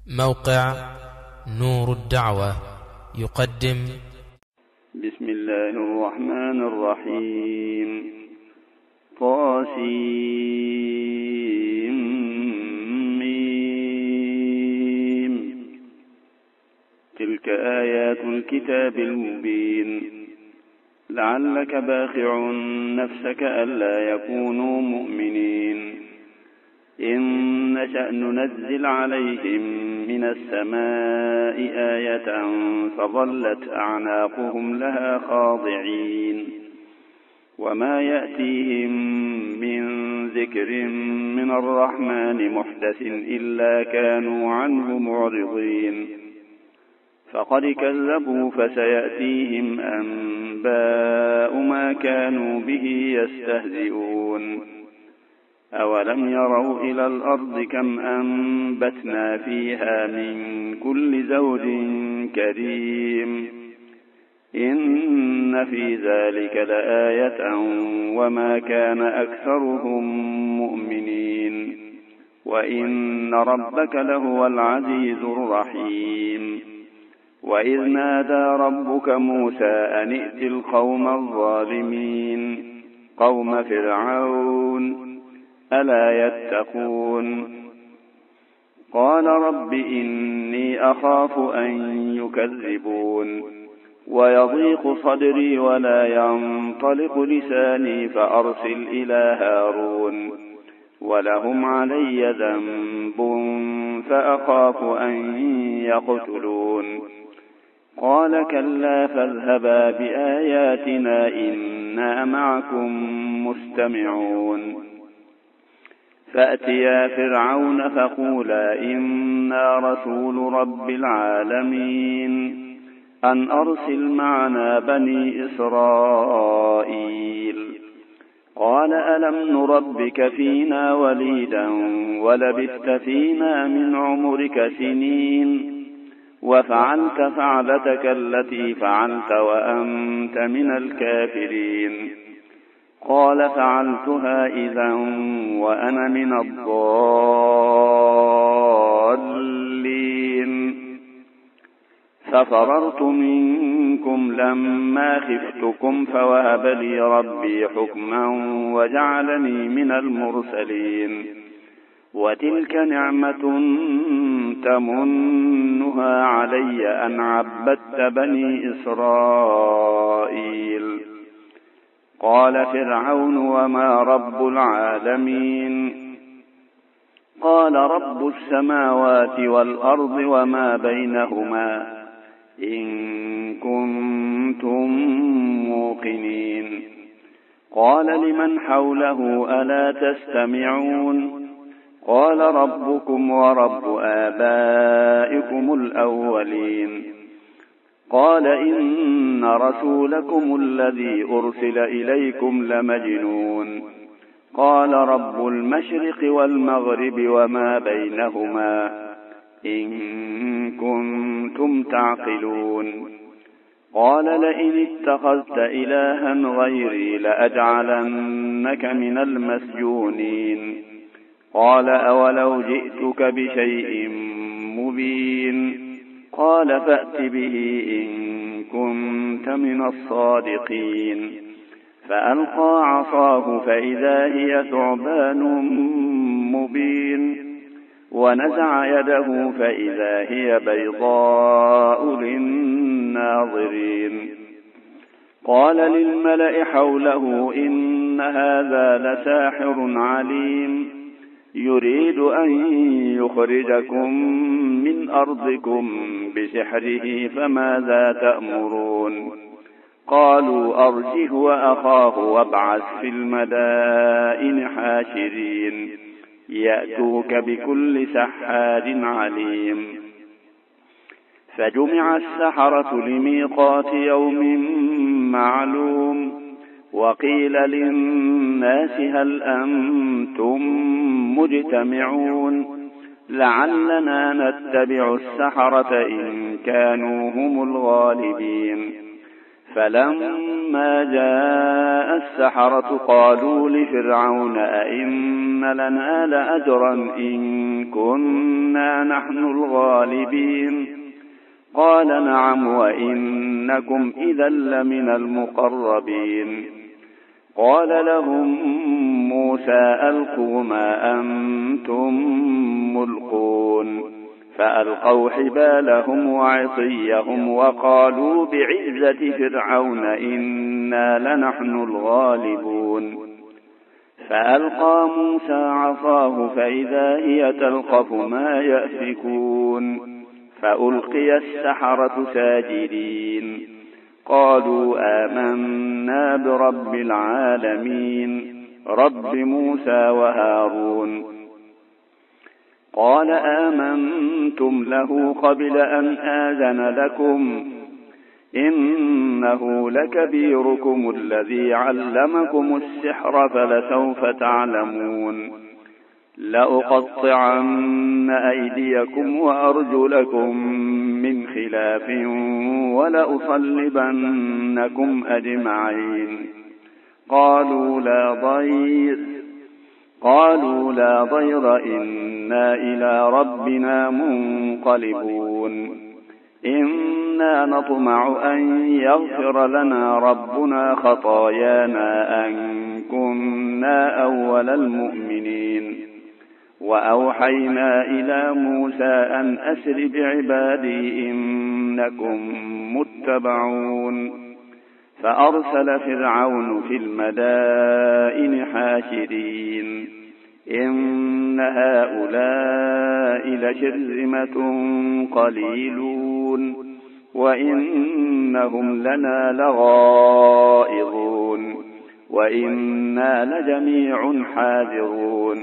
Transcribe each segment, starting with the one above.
موقع نور الدعوة يقدم. بسم الله الرحمن الرحيم. طاسيم. تلك آيات الكتاب المبين. لعلك باخع نفسك ألا يكونوا مؤمنين إن نشأ ننزل عليهم من السماء آية فظلت أعناقهم لها خاضعين وما يأتيهم من ذكر من الرحمن محدث إلا كانوا عنه معرضين. فقد كذبوا فسيأتيهم أنباء ما كانوا به يستهزئون. أولم يروا إلى الأرض كم أنبتنا فيها من كل زوج كريم إن في ذلك لآية وما كان أكثرهم مؤمنين وإن ربك لهو العزيز الرحيم. وإذ نادى ربك موسى أن ائت القوم الظالمين قوم فرعون ألا يتقون. قال رب إني أخاف أن يكذبون ويضيق صدري ولا ينطلق لساني فأرسل إلى هارون ولهم علي ذنب فأخاف أن يقتلون. قال كلا فاذهبا بآياتنا إنا معكم مستمعون. فأتيا فرعون فقولا إنا رسول رب العالمين أن أرسل معنا بني إسرائيل. قال ألم نربك فينا وليدا ولبثت فينا من عمرك سنين وفعلت فعلتك التي فعلت وأنت من الكافرين. قال فعلتها إذا وأنا من الضالين ففررت منكم لما خفتكم فوهب لي ربي حكما وجعلني من المرسلين. وتلك نعمة تمنها علي أن عبدت بني إسرائيل. قال فرعون وما رب العالمين. قال رب السماوات والأرض وما بينهما إن كنتم موقنين. قال لمن حوله ألا تستمعون. قال ربكم ورب آبائكم الأولين. قال إن رسولكم الذي أرسل إليكم لمجنون. قال رب المشرق والمغرب وما بينهما إن كنتم تعقلون. قال لئن اتخذت إلها غيري لأجعلنك من المسجونين. قال أولو جئتك بشيء مبين. قال فأت به إن كنت من الصادقين. فألقى عصاه فإذا هي ثعبان مبين ونزع يده فإذا هي بيضاء للناظرين. قال للملأ حوله إن هذا لساحر عليم يريد أن يخرجكم من أرضكم بسحره فماذا تأمرون. قالوا أرجه وأخاه وابعث في المدائن حاشرين يأتوك بكل سحار عليم. فجمع السحرة لميقات يوم معلوم. وقيل للناس هل أنتم مجتمعون لعلنا نتبع السحرة إن كانوا هم الغالبين. فلما جاء السحرة قالوا لفرعون أئن لنا لأجرا إن كنا نحن الغالبين قال نعم وإنكم إذا لمن المقربين قال لهم موسى ألقوا ما أنتم ملقون فألقوا حبالهم وعصيهم وقالوا بعزة فرعون إنا لنحن الغالبون فألقى موسى عصاه فإذا هي تلقف ما يأفكون فألقي السحرة ساجدين قالوا آمنا برب العالمين رب موسى وهارون قال آمنتم له قبل أن آذن لكم إنه لكبيركم الذي علمكم السحر فلسوف تعلمون لأقطعن أيديكم وأرجلكم من خلاف ولأصلبنكم أجمعين قالوا لا ضير إنا إلى ربنا منقلبون إنا نطمع أن يغفر لنا ربنا خطايانا أن كنا أول المؤمنين وأوحينا إلى موسى أن أسر بعبادي إنكم متبعون فأرسل فرعون في المدائن حاشرين إن هؤلاء لشرذمة قليلون وإنهم لنا لغائظون وإنا لجميع حاذرون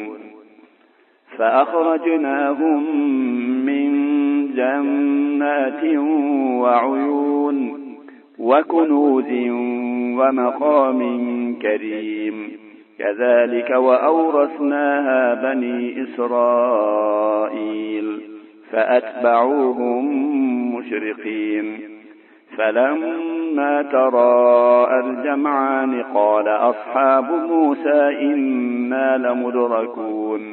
فأخرجناهم من جنات وعيون وكنوز ومقام كريم كذلك وأورثناها بني إسرائيل فأتبعوهم مشرقين فلما تراءى الجمعان قال أصحاب موسى إنا لمدركون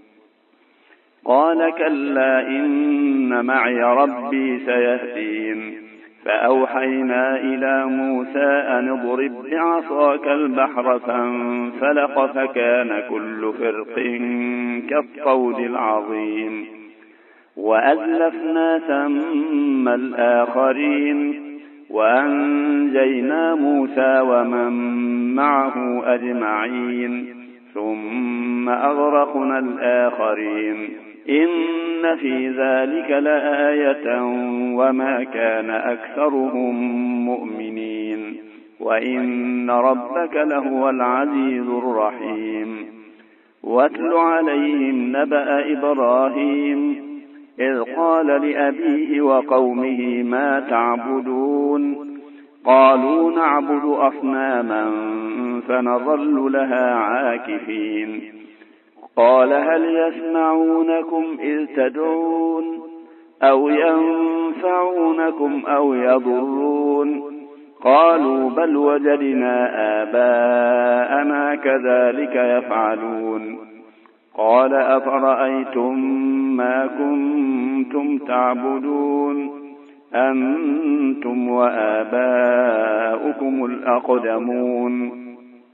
قال كلا إن معي ربي سيهدين فأوحينا إلى موسى أن اضرب بعصاك البحر فانفلق فكان كل فرق كالطود العظيم وأزلفنا ثم الآخرين وأنجينا موسى ومن معه أجمعين ثم أغرقنا الآخرين إن في ذلك لآية وما كان أكثرهم مؤمنين وإن ربك لهو العزيز الرحيم واتل عليهم نبأ إبراهيم إذ قال لأبيه وقومه ما تعبدون قالوا نعبد أصناما فنظل لها عاكفين قال هل يسمعونكم إذ تدعون أو ينفعونكم أو يضرون قالوا بل وجدنا آباءنا كذلك يفعلون قال أفرأيتم ما كنتم تعبدون أنتم وآباؤكم الأقدمون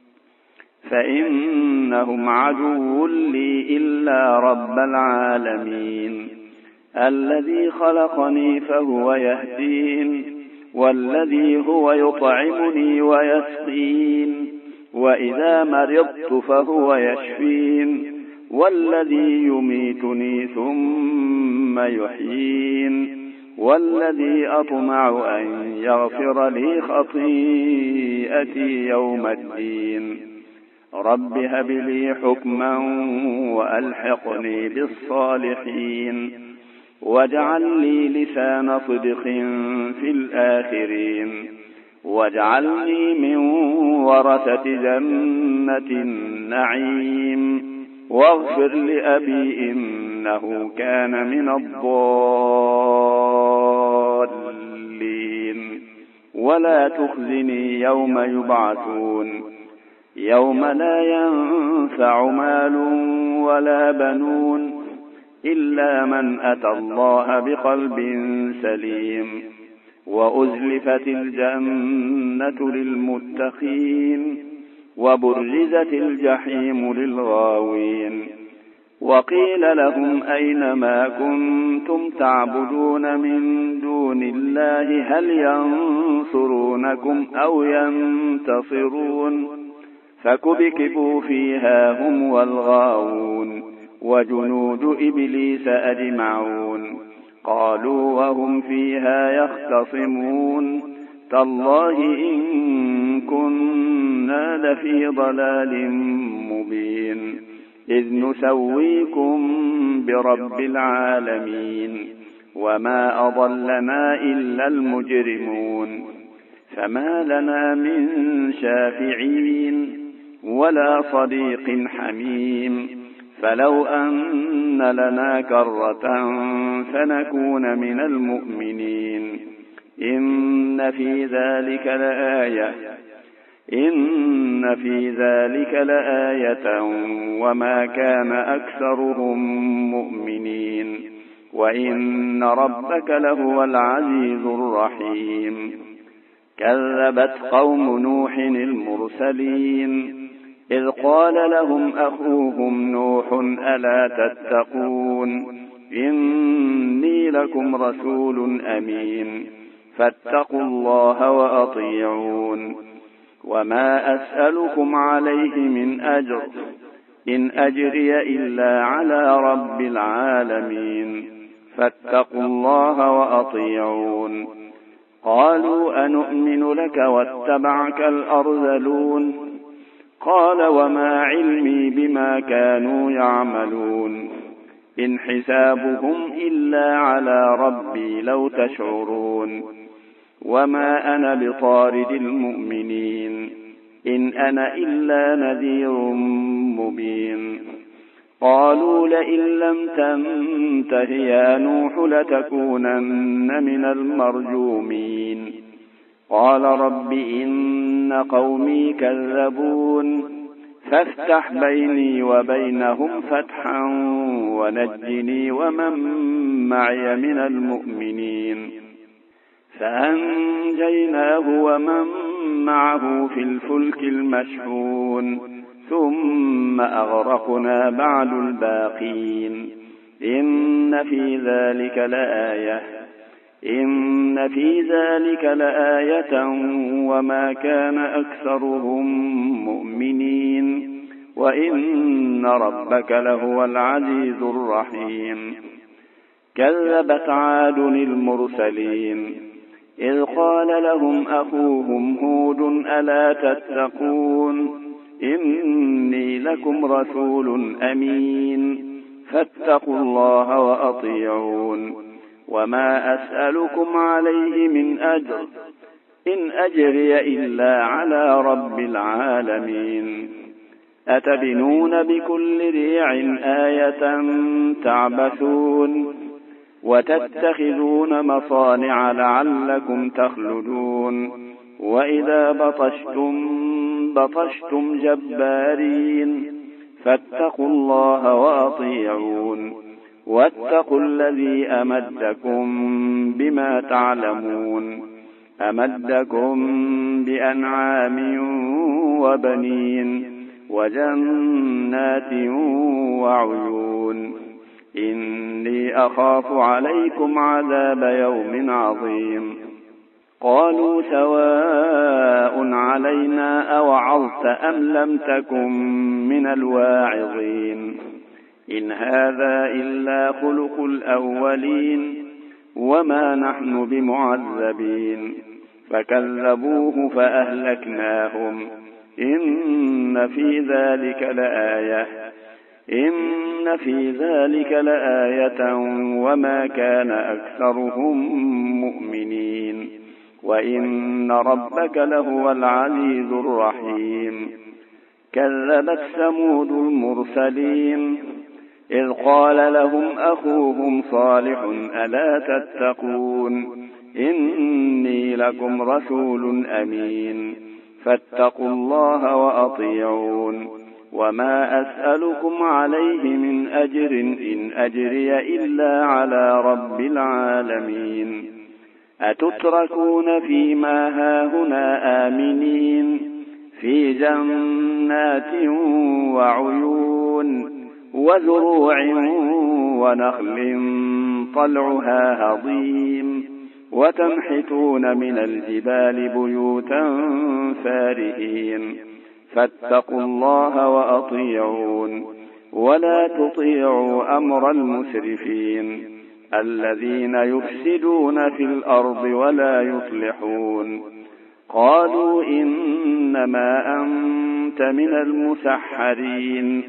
فإنهم عدو لي إلا رب العالمين الذي خلقني فهو يهدين والذي هو يطعمني ويسقين وإذا مرضت فهو يشفين والذي يميتني ثم يحيين والذي أطمع أن يغفر لي خطيئتي يوم الدين رب هب لي حكما وألحقني بالصالحين واجعل لي لسان صدق في الآخرين واجعلني من ورثة جنة النعيم واغفر لأبي إنه كان من الضالين ولا تخزني يوم يبعثون يوم لا ينفع مال ولا بنون إلا من أتى الله بقلب سليم وأزلفت الجنة للمتقين وبرزت الجحيم للغاوين وقيل لهم أين ما كنتم تعبدون من دون الله هل ينصرونكم أو ينتصرون فكبكبوا فيها هم والغاوون وجنود إبليس أجمعون قالوا وهم فيها يختصمون تالله إن كنا لفي ضلال مبين إذ نسويكم برب العالمين وما أضلنا إلا المجرمون فما لنا من شافعين ولا صديق حميم فلو أن لنا كرة فنكون من المؤمنين إن في ذلك لآية وما كان أكثرهم مؤمنين وإن ربك لهو العزيز الرحيم كذبت قوم نوح المرسلين إذ قال لهم أخوهم نوح ألا تتقون إني لكم رسول أمين فاتقوا الله وأطيعون وما أسألكم عليه من أجر إن أجري إلا على رب العالمين فاتقوا الله وأطيعون قالوا أنؤمن لك واتبعك الأرذلون قال وما علمي بما كانوا يعملون إن حسابهم إلا على ربي لو تشعرون وما أنا بطارد المؤمنين إن أنا إلا نذير مبين قالوا لئن لم تنته يا نوح لتكونن من المرجومين قال رب إن قومي كذبون فافتح بيني وبينهم فتحا ونجني ومن معي من المؤمنين فأنجيناه ومن معه في الفلك المشحون ثم أغرقنا بعد الباقين إن في ذلك لآية وما كان أكثرهم مؤمنين وإن ربك لهو العزيز الرحيم كذبت عاد المرسلين إذ قال لهم أخوهم هود ألا تتقون إني لكم رسول أمين فاتقوا الله وأطيعون وما أسألكم عليه من أجر إن أجري إلا على رب العالمين أتبنون بكل ريع آية تعبثون وتتخذون مصانع لعلكم تخلدون وإذا بطشتم جبارين فاتقوا الله وأطيعون واتقوا الذي أمدكم بما تعلمون أمدكم بأنعام وبنين وجنات وعيون إني أخاف عليكم عذاب يوم عظيم قالوا سواء علينا أوعظت أم لم تكن من الواعظين إن هذا إلا خلق الأولين وما نحن بمعذبين فكذبوه فأهلكناهم إن في ذلك لآية وما كان أكثرهم مؤمنين وإن ربك لهو العزيز الرحيم كذبت ثمود المرسلين إذ قال لهم أخوهم صالح ألا تتقون إني لكم رسول أمين فاتقوا الله وأطيعون وما أسألكم عليه من أجر إن أجري إلا على رب العالمين أتتركون فيما هاهنا آمنين في جنات وعيون وزروع ونخل طلعها هضيم وتنحتون من الجبال بيوتا فارهين فاتقوا الله وأطيعون ولا تطيعوا أمر المسرفين الذين يفسدون في الأرض ولا يصلحون قالوا إنما أنت من المسحرين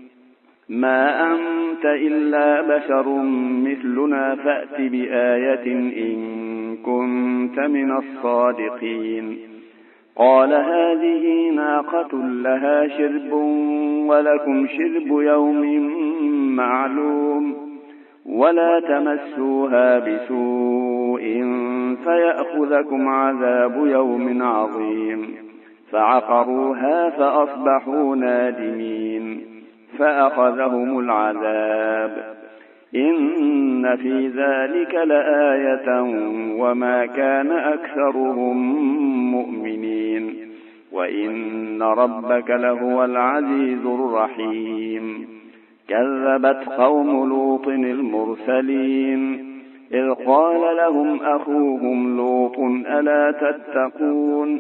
ما أنت إلا بشر مثلنا فأت بآية إن كنت من الصادقين قال هذه ناقة لها شرب ولكم شرب يوم معلوم ولا تمسوها بسوء فيأخذكم عذاب يوم عظيم فعقروها فأصبحوا نادمين فأخذهم العذاب إن في ذلك لآية وما كان أكثرهم مؤمنين وإن ربك لهو العزيز الرحيم كذبت قوم لوط المرسلين إذ قال لهم أخوهم لوط ألا تتقون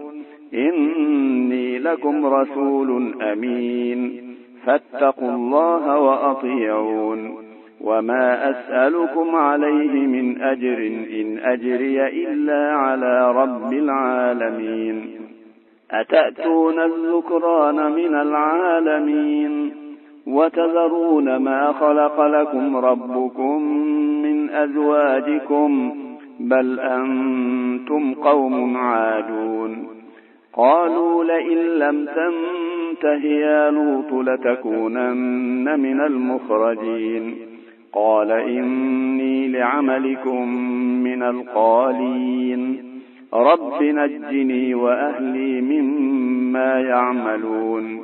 إني لكم رسول أمين فاتقوا الله وأطيعون وما أسألكم عليه من أجر إن أجري إلا على رب العالمين أتأتون الذكران من العالمين وتذرون ما خلق لكم ربكم من أزواجكم بل أنتم قوم عادون قالوا لئن لم تنته يا لوط لتكونن من المخرجين قال إني لعملكم من القالين رب نجني وأهلي مما يعملون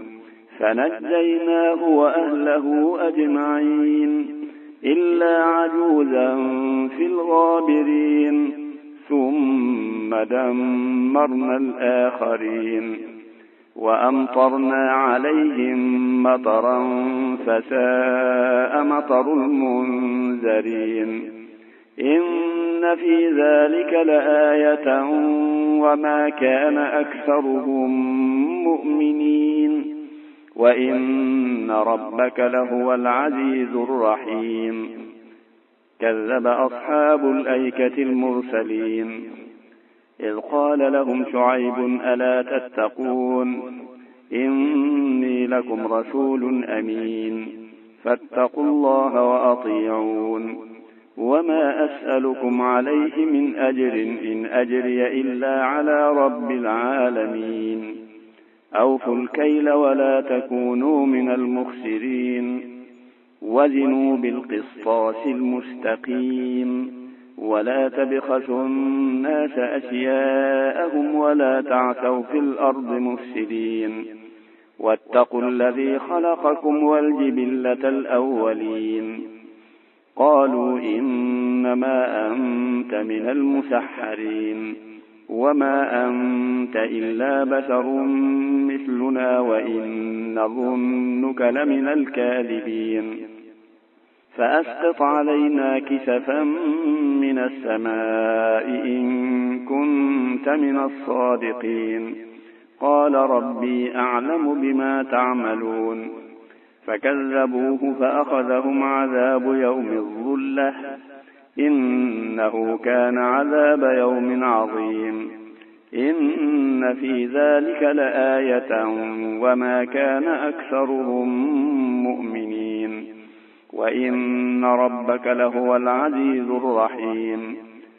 فنجيناه وأهله أجمعين إلا عجوزا في الغابرين ثم دمرنا الآخرين وأمطرنا عليهم مطرا فساء مطر المنذرين إن في ذلك لآية وما كان أكثرهم مؤمنين وإن ربك لهو العزيز الرحيم كذب أصحاب الأيكة المرسلين إذ قال لهم شعيب ألا تتقون إني لكم رسول أمين فاتقوا الله وأطيعون وما أسألكم عليه من أجر إن أجري إلا على رب العالمين أوفوا الكيل ولا تكونوا من المخسرين وزنوا بالقسطاس المستقيم ولا تبخسوا الناس أشياءهم ولا تعثوا في الأرض مفسدين واتقوا الذي خلقكم والجبلة الأولين قالوا إنما أنت من المسحرين وما أنت إلا بشر مثلنا وإن نظنك لمن الكاذبين فأسقط علينا كسفا من السماء إن كنت من الصادقين قال ربي أعلم بما تعملون فكذبوه فأخذهم عذاب يوم الظلة إنه كان عذاب يوم عظيم إن في ذلك لآية وما كان أكثرهم مؤمنين وإن ربك لهو العزيز الرحيم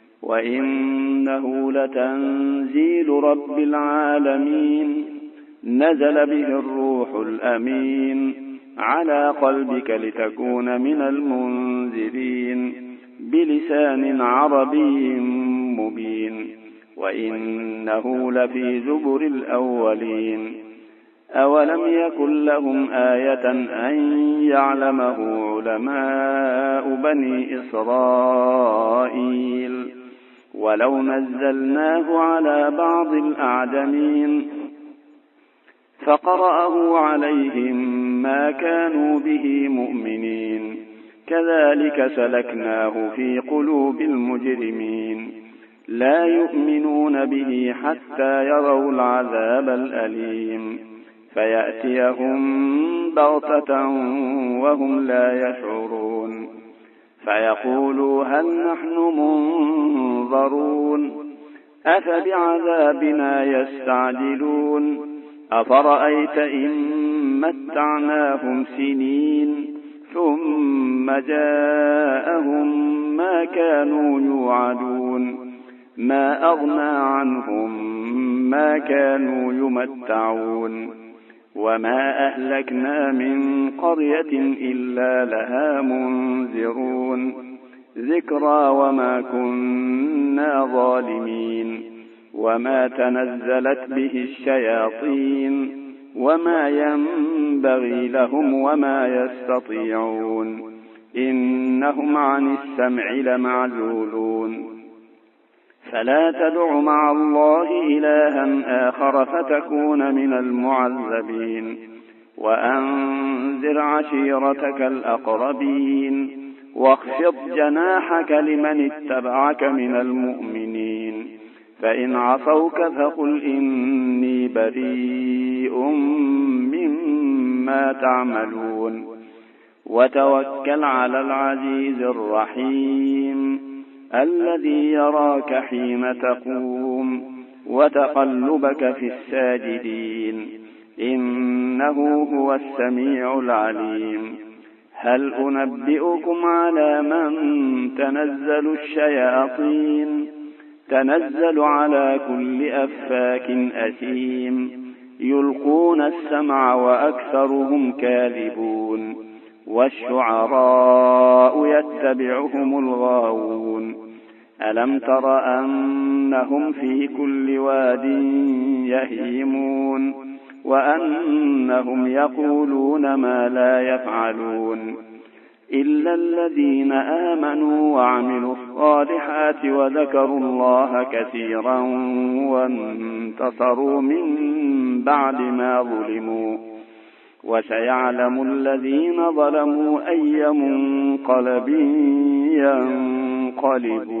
وإنه لتنزيل رب العالمين نزل به الروح الأمين على قلبك لتكون من المنذرين بلسان عربي مبين وإنه لفي زبر الأولين أولم يكن لهم آية أن يعلمه علماء بني إسرائيل ولو نزلناه على بعض الأعجمين فقرأه عليهم ما كانوا به مؤمنين كذلك سلكناه في قلوب المجرمين لا يؤمنون به حتى يروا العذاب الأليم فيأتيهم بغتة وهم لا يشعرون فيقولوا هل نحن منظرون أفبعذابنا يستعجلون أفرأيت إن متعناهم سنين ثم جاءهم ما كانوا يوعدون ما أغنى عنهم ما كانوا يمتعون وما أهلكنا من قرية إلا لها منذرون ذكرى وما كنا ظالمين وما تنزلت به الشياطين وما ينبغي لهم وما يستطيعون إنهم عن السمع لمعزولون فلا تدع مع الله إلها آخر فتكون من المعذبين وأنذر عشيرتك الأقربين واخفض جناحك لمن اتبعك من المؤمنين فإن عصوك فقل إني بريء مما تعملون وتوكل على العزيز الرحيم الذي يراك حين تقوم وتقلبك في الساجدين إنه هو السميع العليم هل أنبئكم على من تنزل الشياطين تنزل على كل أفاك أثيم يلقون السمع وأكثرهم كاذبون والشعراء يتبعهم الغاوون ألم تر أنهم في كل واد يهيمون وأنهم يقولون ما لا يفعلون إلا الذين آمنوا وعملوا الصالحات وذكروا الله كثيرا وانتصروا من بعد ما ظلموا وسيعلم الذين ظلموا أي منقلب ينقلبون